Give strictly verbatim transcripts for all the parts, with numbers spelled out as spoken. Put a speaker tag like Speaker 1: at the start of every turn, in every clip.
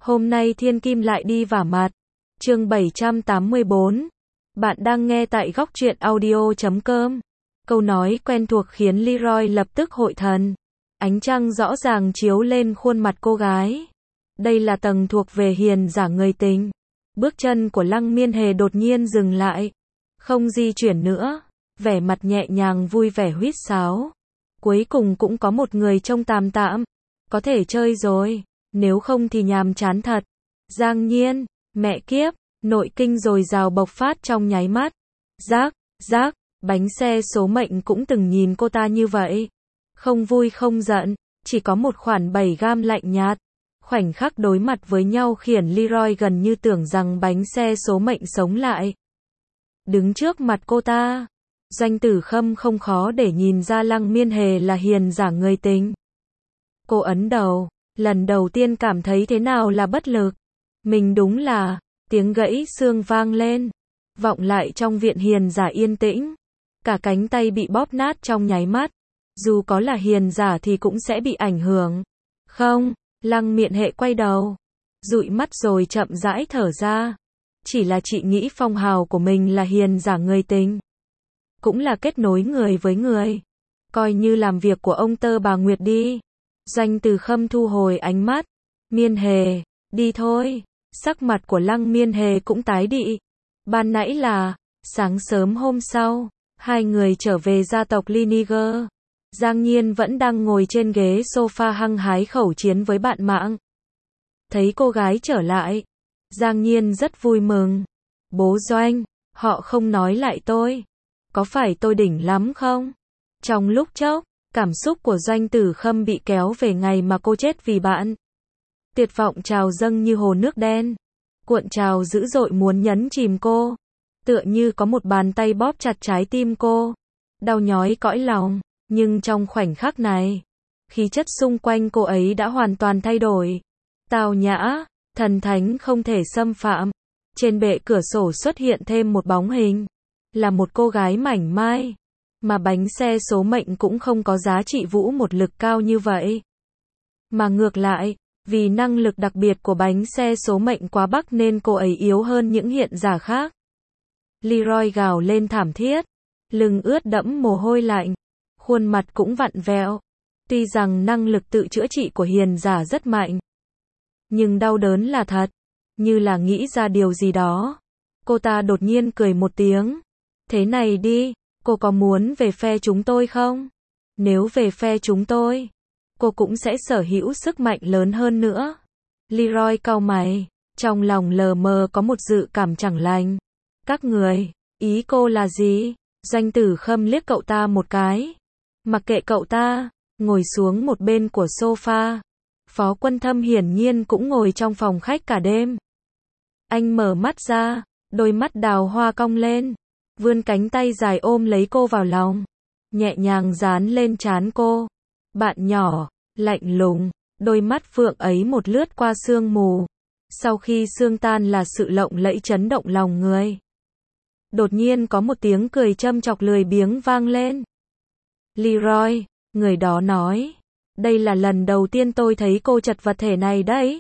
Speaker 1: Hôm nay thiên kim lại đi vả mặt. Chương bảy trăm tám mươi bốn. Bạn đang nghe tại góc truyện audio chấm com. Câu nói quen thuộc khiến Leroy lập tức hội thần. Ánh trăng rõ ràng chiếu lên khuôn mặt cô gái. Đây là tầng thuộc về hiền giả người tình. Bước chân của Lăng Miên Hề đột nhiên dừng lại. Không di chuyển nữa. Vẻ mặt nhẹ nhàng vui vẻ huýt sáo. Cuối cùng cũng có một người trông tạm tạm. Có thể chơi rồi. Nếu không thì nhàm chán thật. Giang Nhiên, mẹ kiếp, nội kinh dồi dào bộc phát trong nháy mắt. Rác, rác, bánh xe số mệnh cũng từng nhìn cô ta như vậy. Không vui không giận, chỉ có một khoản bảy gam lạnh nhạt. Khoảnh khắc đối mặt với nhau khiến Leroy gần như tưởng rằng bánh xe số mệnh sống lại. Đứng trước mặt cô ta, Doanh Tử Khâm không khó để nhìn ra Lăng Miên Hề là hiền giả người tình. Cô ấn đầu, lần đầu tiên cảm thấy thế nào là bất lực. Mình đúng là, tiếng gãy xương vang lên, vọng lại trong viện hiền giả yên tĩnh. Cả cánh tay bị bóp nát trong nháy mắt. Dù có là hiền giả thì cũng sẽ bị ảnh hưởng. Không, Lăng Miện Hệ quay đầu, dụi mắt rồi chậm rãi thở ra. Chỉ là chị nghĩ phong hào của mình là hiền giả người tình. Cũng là kết nối người với người. Coi như làm việc của ông Tơ bà Nguyệt đi. Doanh Từ Khâm thu hồi ánh mắt. Miên Hề, đi thôi. Sắc mặt của Lăng Miên Hề cũng tái đi. Ban nãy là, sáng sớm hôm sau, hai người trở về gia tộc Liniger. Giang Nhiên vẫn đang ngồi trên ghế sofa hăng hái khẩu chiến với bạn mạng. Thấy cô gái trở lại, Giang Nhiên rất vui mừng. Bố Doanh, họ không nói lại tôi. Có phải tôi đỉnh lắm không? Trong lúc chốc, cảm xúc của Doanh Tử Khâm bị kéo về ngày mà cô chết vì bạn. Tuyệt vọng trào dâng như hồ nước đen. Cuộn trào dữ dội muốn nhấn chìm cô. Tựa như có một bàn tay bóp chặt trái tim cô. Đau nhói cõi lòng. Nhưng trong khoảnh khắc này, khí chất xung quanh cô ấy đã hoàn toàn thay đổi. Tào nhã, thần thánh không thể xâm phạm. Trên bệ cửa sổ xuất hiện thêm một bóng hình. Là một cô gái mảnh mai. Mà bánh xe số mệnh cũng không có giá trị vũ một lực cao như vậy. Mà ngược lại, vì năng lực đặc biệt của bánh xe số mệnh quá bắc nên cô ấy yếu hơn những hiện giả khác. Leroy gào lên thảm thiết. Lưng ướt đẫm mồ hôi lạnh. Khuôn mặt cũng vặn vẹo. Tuy rằng năng lực tự chữa trị của hiền giả rất mạnh. Nhưng đau đớn là thật. Như là nghĩ ra điều gì đó. Cô ta đột nhiên cười một tiếng. Thế này đi, cô có muốn về phe chúng tôi không? Nếu về phe chúng tôi, cô cũng sẽ sở hữu sức mạnh lớn hơn nữa. Leroy cau mày. Trong lòng lờ mờ có một dự cảm chẳng lành. Các người, ý cô là gì? Doanh Tử Khâm liếc cậu ta một cái. Mặc kệ cậu ta, ngồi xuống một bên của sofa. Phó Quân Thâm hiển nhiên cũng ngồi trong phòng khách cả đêm. Anh mở mắt ra, đôi mắt đào hoa cong lên, vươn cánh tay dài ôm lấy cô vào lòng, nhẹ nhàng dán lên trán cô. Bạn nhỏ, lạnh lùng, đôi mắt phượng ấy một lướt qua sương mù. Sau khi sương tan là sự lộng lẫy chấn động lòng người. Đột nhiên có một tiếng cười châm chọc lười biếng vang lên. Leroy, người đó nói. Đây là lần đầu tiên tôi thấy cô chật vật thể này đấy.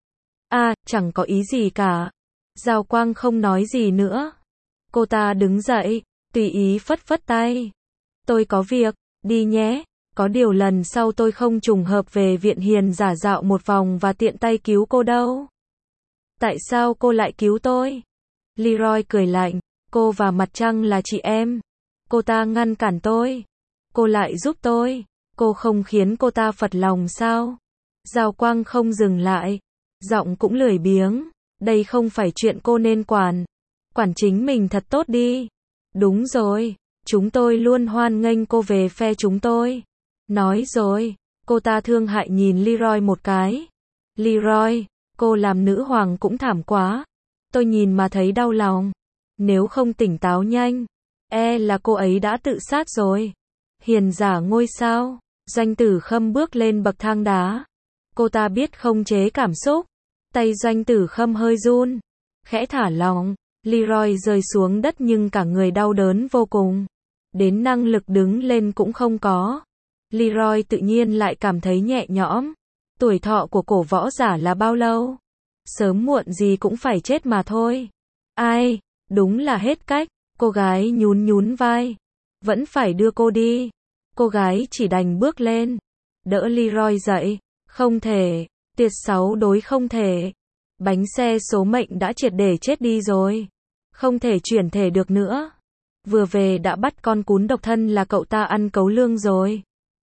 Speaker 1: À, chẳng có ý gì cả. Giao Quang không nói gì nữa. Cô ta đứng dậy, tùy ý phất phất tay. Tôi có việc, đi nhé. Có điều lần sau tôi không trùng hợp về viện hiền giả dạo một vòng và tiện tay cứu cô đâu. Tại sao cô lại cứu tôi? Leroy cười lạnh. Cô và Mặt Trăng là chị em. Cô ta ngăn cản tôi. Cô lại giúp tôi. Cô không khiến cô ta phật lòng sao? Giao Quang không dừng lại. Giọng cũng lười biếng. Đây không phải chuyện cô nên quản. Quản chính mình thật tốt đi. Đúng rồi. Chúng tôi luôn hoan nghênh cô về phe chúng tôi. Nói rồi. Cô ta thương hại nhìn Leroy một cái. Leroy, cô làm nữ hoàng cũng thảm quá. Tôi nhìn mà thấy đau lòng. Nếu không tỉnh táo nhanh, e là cô ấy đã tự sát rồi. Hiền giả ngôi sao. Doanh Tử Khâm bước lên bậc thang đá. Cô ta biết không chế cảm xúc. Tay Doanh Tử Khâm hơi run. Khẽ thả lỏng. Leroy rơi xuống đất nhưng cả người đau đớn vô cùng. Đến năng lực đứng lên cũng không có. Leroy tự nhiên lại cảm thấy nhẹ nhõm. Tuổi thọ của cổ võ giả là bao lâu? Sớm muộn gì cũng phải chết mà thôi. Ai, đúng là hết cách. Cô gái nhún nhún vai. Vẫn phải đưa cô đi. Cô gái chỉ đành bước lên. Đỡ Leroy dậy. Không thể. Tiệt sáu đối không thể. Bánh xe số mệnh đã triệt để chết đi rồi. Không thể chuyển thể được nữa. Vừa về đã bắt con cún độc thân là cậu ta ăn cấu lương rồi.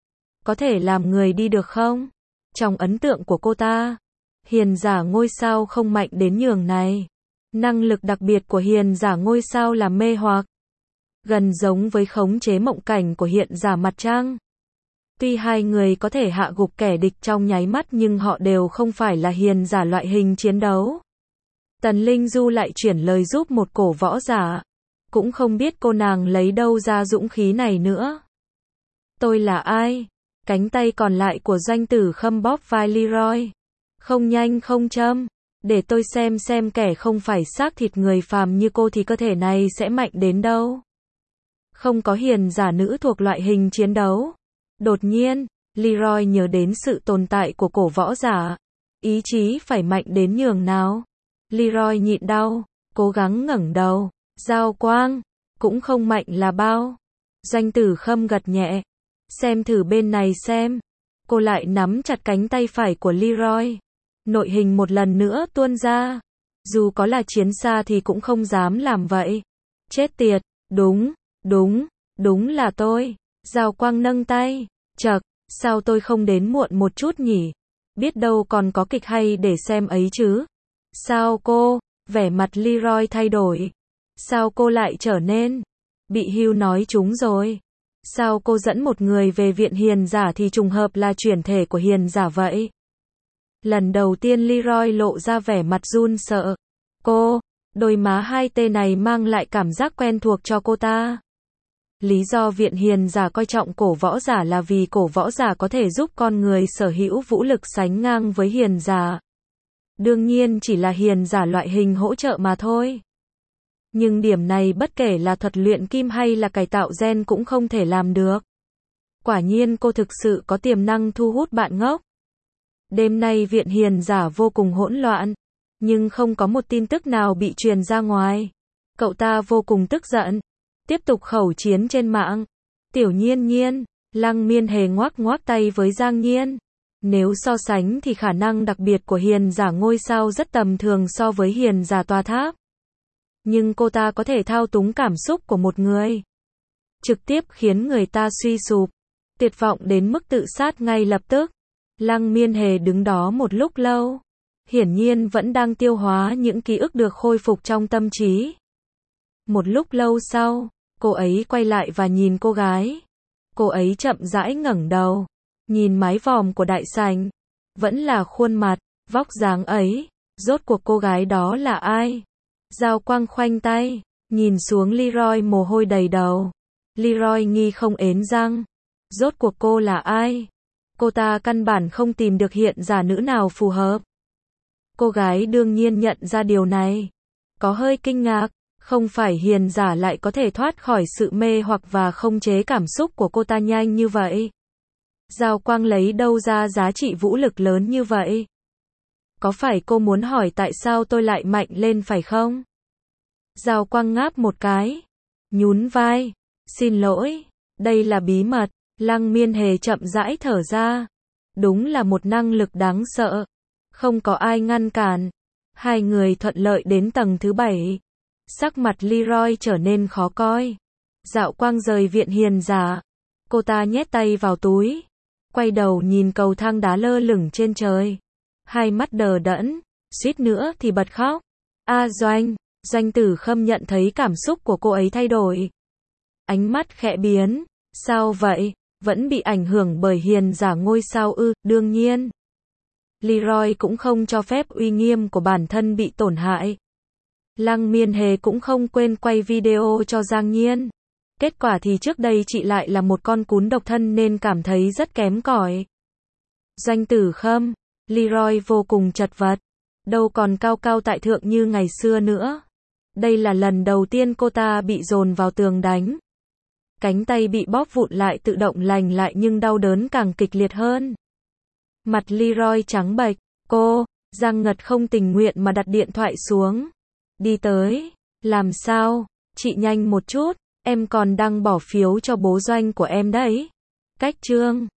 Speaker 1: Có thể làm người đi được không? Trong ấn tượng của cô ta, hiền giả ngôi sao không mạnh đến nhường này. Năng lực đặc biệt của hiền giả ngôi sao là mê hoặc. Gần giống với khống chế mộng cảnh của hiện giả mặt trăng. Tuy hai người có thể hạ gục kẻ địch trong nháy mắt nhưng họ đều không phải là hiền giả loại hình chiến đấu. Tần Linh Du lại chuyển lời giúp một cổ võ giả. Cũng không biết cô nàng lấy đâu ra dũng khí này nữa. Tôi là ai? Cánh tay còn lại của Doanh Tử Khâm bóp vai Leroy. Không nhanh không chậm. Để tôi xem xem kẻ không phải xác thịt người phàm như cô thì cơ thể này sẽ mạnh đến đâu. Không có hiền giả nữ thuộc loại hình chiến đấu. Đột nhiên, Leroy nhớ đến sự tồn tại của cổ võ giả. Ý chí phải mạnh đến nhường nào. Leroy nhịn đau, cố gắng ngẩng đầu. Giao quang, cũng không mạnh là bao. Doanh Tử Khâm gật nhẹ. Xem thử bên này xem. Cô lại nắm chặt cánh tay phải của Leroy. Nội hình một lần nữa tuôn ra. Dù có là chiến xa thì cũng không dám làm vậy. Chết tiệt, đúng, đúng, đúng là tôi. Giao quang nâng tay. Chậc, sao tôi không đến muộn một chút nhỉ? Biết đâu còn có kịch hay để xem ấy chứ. Sao cô? Vẻ mặt Leroy thay đổi. Sao cô lại trở nên? Bị Hugh nói trúng rồi. Sao cô dẫn một người về viện hiền giả thì trùng hợp là chuyển thể của hiền giả vậy? Lần đầu tiên Leroy lộ ra vẻ mặt run sợ. Cô, đôi má hai tên này mang lại cảm giác quen thuộc cho cô ta. Lý do viện hiền giả coi trọng cổ võ giả là vì cổ võ giả có thể giúp con người sở hữu vũ lực sánh ngang với hiền giả. Đương nhiên chỉ là hiền giả loại hình hỗ trợ mà thôi. Nhưng điểm này bất kể là thuật luyện kim hay là cải tạo gen cũng không thể làm được. Quả nhiên cô thực sự có tiềm năng thu hút bạn ngốc. Đêm nay viện hiền giả vô cùng hỗn loạn, nhưng không có một tin tức nào bị truyền ra ngoài. Cậu ta vô cùng tức giận, tiếp tục khẩu chiến trên mạng. Tiểu Nhiên Nhiên, Lăng Miên Hề ngoác ngoác tay với Giang Nhiên. Nếu so sánh thì khả năng đặc biệt của hiền giả ngôi sao rất tầm thường so với hiền giả tòa tháp. Nhưng cô ta có thể thao túng cảm xúc của một người. Trực tiếp khiến người ta suy sụp. Tuyệt vọng đến mức tự sát ngay lập tức. Lăng Miên Hề đứng đó một lúc lâu. Hiển nhiên vẫn đang tiêu hóa những ký ức được khôi phục trong tâm trí. Một lúc lâu sau, cô ấy quay lại và nhìn cô gái. Cô ấy chậm rãi ngẩng đầu. Nhìn mái vòm của đại sảnh. Vẫn là khuôn mặt, vóc dáng ấy. Rốt cuộc cô gái đó là ai? Giao quang khoanh tay, nhìn xuống Leroy mồ hôi đầy đầu. Leroy nghi không ến răng. Rốt cuộc cô là ai? Cô ta căn bản không tìm được hiện giả nữ nào phù hợp. Cô gái đương nhiên nhận ra điều này. Có hơi kinh ngạc, không phải hiền giả lại có thể thoát khỏi sự mê hoặc và không chế cảm xúc của cô ta nhanh như vậy. Giao quang lấy đâu ra giá trị vũ lực lớn như vậy? Có phải cô muốn hỏi tại sao tôi lại mạnh lên phải không? Giao quang ngáp một cái. Nhún vai. Xin lỗi. Đây là bí mật. Lăng Miên Hề chậm rãi thở ra. Đúng là một năng lực đáng sợ. Không có ai ngăn cản. Hai người thuận lợi đến tầng thứ bảy. Sắc mặt Leroy trở nên khó coi. Dạo quang rời viện hiền giả. Cô ta nhét tay vào túi. Quay đầu nhìn cầu thang đá lơ lửng trên trời. Hai mắt đờ đẫn, suýt nữa thì bật khóc. A à, Doanh, Doanh Tử Khâm nhận thấy cảm xúc của cô ấy thay đổi. Ánh mắt khẽ biến, sao vậy, vẫn bị ảnh hưởng bởi hiền giả ngôi sao ư, đương nhiên. Leroy cũng không cho phép uy nghiêm của bản thân bị tổn hại. Lăng Miên Hề cũng không quên quay video cho Giang Nhiên. Kết quả thì trước đây chị lại là một con cún độc thân nên cảm thấy rất kém cỏi. Doanh Tử Khâm, Leroy vô cùng chật vật. Đâu còn cao cao tại thượng như ngày xưa nữa. Đây là lần đầu tiên cô ta bị dồn vào tường đánh. Cánh tay bị bóp vụn lại tự động lành lại nhưng đau đớn càng kịch liệt hơn. Mặt Leroy trắng bệch. Cô, Giang Ngật không tình nguyện mà đặt điện thoại xuống. Đi tới. Làm sao? Chị nhanh một chút, em còn đang bỏ phiếu cho bố Doanh của em đấy. Cách Trương.